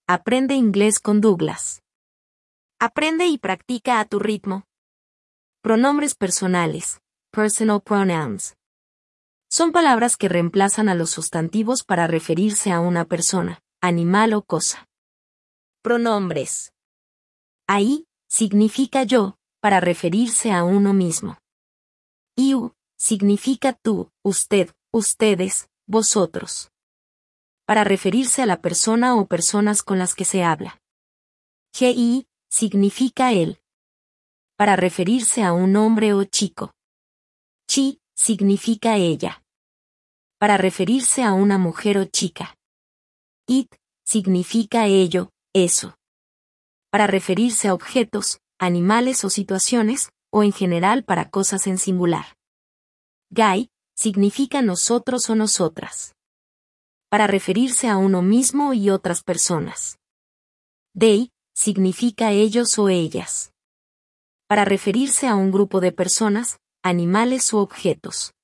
Aprende inglés con Douglas. Aprende y practica a tu ritmo. Pronombres personales, personal pronouns. Son palabras que reemplazan a los sustantivos para referirse a una persona, animal o cosa. Pronombres. Ahí significa yo, para referirse a uno mismo. You significa tú, usted, ustedes, vosotros. Para referirse a la persona o personas con las que se habla. He significa él. Para referirse a un hombre o chico. She significa ella. Para referirse a una mujer o chica. It significa ello, eso. Para referirse a objetos, animales o situaciones, o en general para cosas en singular. Guy significa nosotros o nosotras. Para referirse a uno mismo y otras personas. They significa ellos o ellas. Para referirse a un grupo de personas, animales u objetos.